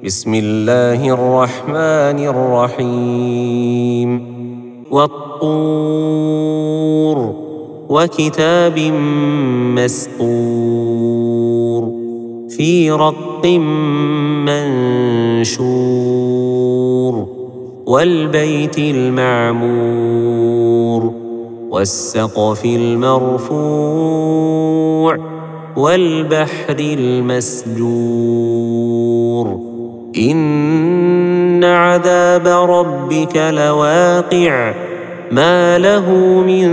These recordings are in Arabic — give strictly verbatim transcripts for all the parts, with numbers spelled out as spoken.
بسم الله الرحمن الرحيم والطور وكتاب مسطور في رق منشور والبيت المعمور والسقف المرفوع والبحر المسجور إن عذاب ربك لواقع ما له من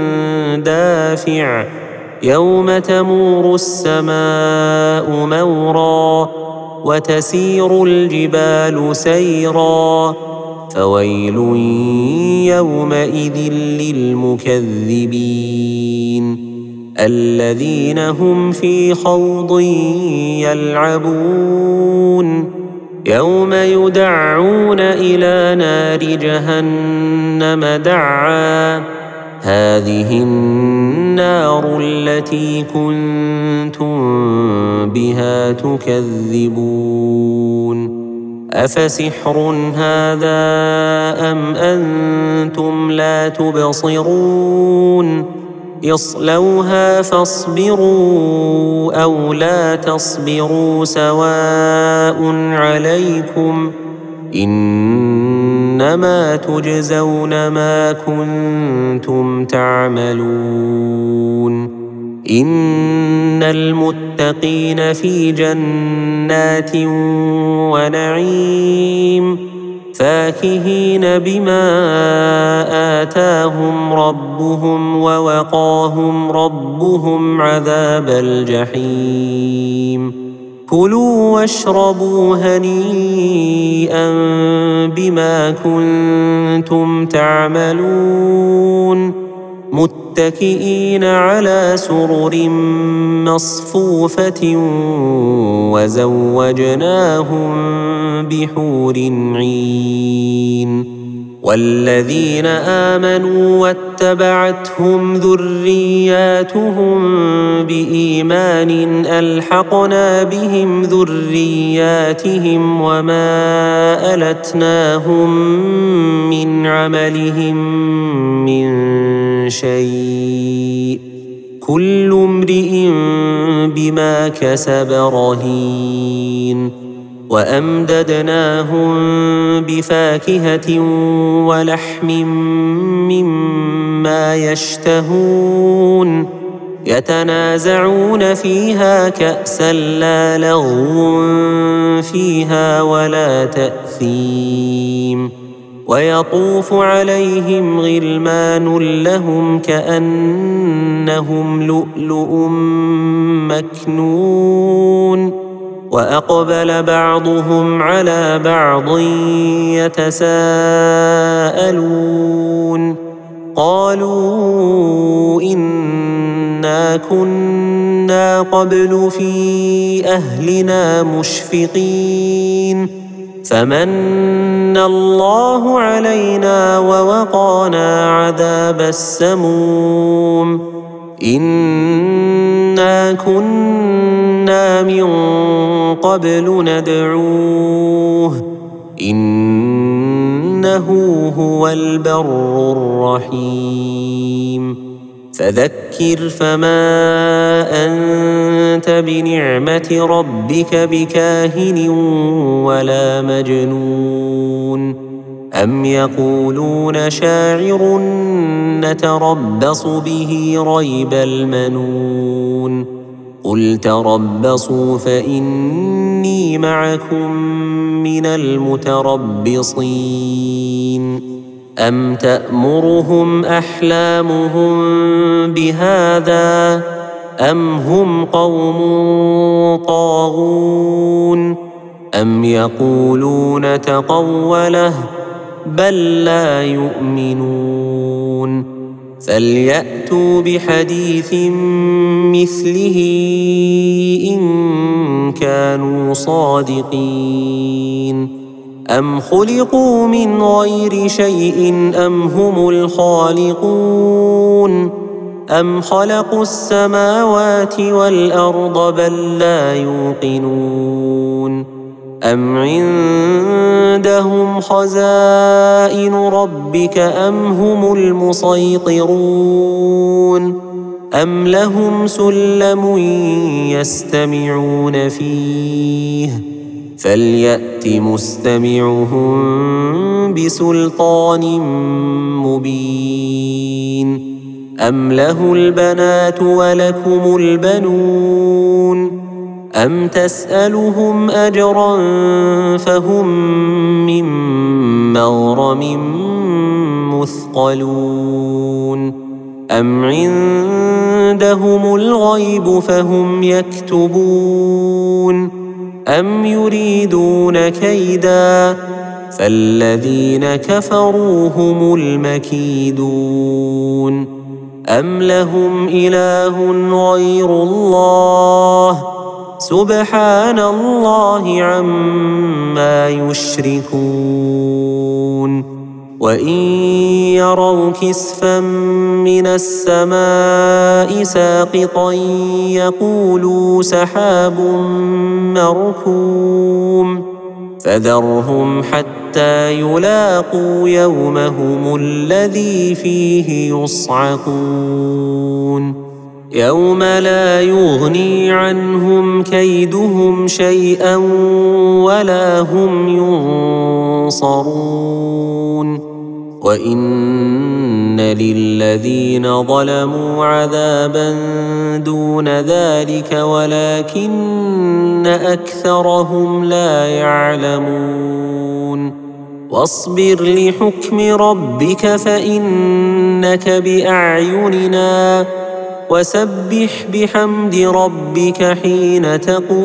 دافع يوم تمور السماء مورا وتسير الجبال سيرا فويل يومئذ للمكذبين الذين هم في خوض يلعبون يوم يدعون إلى نار جهنم دعا هذه النار التي كنتم بها تكذبون أفسحر هذا أم أنتم لا تبصرون اصلوها فاصبروا أو لا تصبروا سواء عليكم إنما تجزون ما كنتم تعملون إن المتقين في جنات ونعيم فاكهين بما آتاهم ربهم ووقاهم ربهم عذاب الجحيم كلوا واشربوا هنيئا بما كنتم تعملون متكئين على سرر مصفوفة وزوجناهم بحور عين والذين آمنوا واتبعتهم ذرياتهم بإيمان ألحقنا بهم ذرياتهم وما ألتناهم من عملهم من شيء كل امرئ بما كسب رهين وأمددناهم بفاكهة ولحم مما يشتهون يتنازعون فيها كأسا لا لغو فيها ولا تأثيم ويطوف عليهم غلمان لهم كأنهم لؤلؤ مكنون وأقبل بعضهم على بعض يتساءلون قالوا إنا كنا قبل في أهلنا مشفقين فمن الله علينا ووقانا عذاب السموم إنا كنا من قبل ندعوه إنه هو البر الرحيم فذكر فما أنت بنعمة ربك بكاهن ولا مجنون أم يقولون شاعر نتربص به ريب المنون قل تربصوا فإني معكم من المتربصين أم تأمرهم أحلامهم بهذا أم هم قوم طاغون أم يقولون تقوله بل لا يؤمنون فليأتوا بحديث مثله إن كانوا صادقين أم خلقوا من غير شيء أم هم الخالقون أم خلقوا السماوات والأرض بل لا يوقنون أم عندهم خزائن ربك أم هم المسيطرون أم لهم سلم يستمعون فيه فليأت مستمعهم بسلطان مبين أم له البنات ولكم البنون أم تسألهم أجرا فهم من مغرم مثقلون أم عندهم الغيب فهم يكتبون أم يريدون كيدا فالذين كفروا هم المكيدون أم لهم إله غير الله سبحان الله عما يشركون وإن يروا كسفا من السماء ساقطا يقولوا سحاب مركوم فذرهم حتى يلاقوا يومهم الذي فيه يصعقون يوم لا يغني عنهم كيدهم شيئا ولا هم ينصرون وإن للذين ظلموا عذابا دون ذلك ولكن أكثرهم لا يعلمون واصبر لحكم ربك فإنك بأعيننا وسبح بحمد ربك حين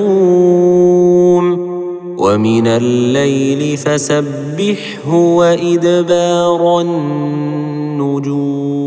تقوم ومن الليل فسبحه وإدبار النجوم.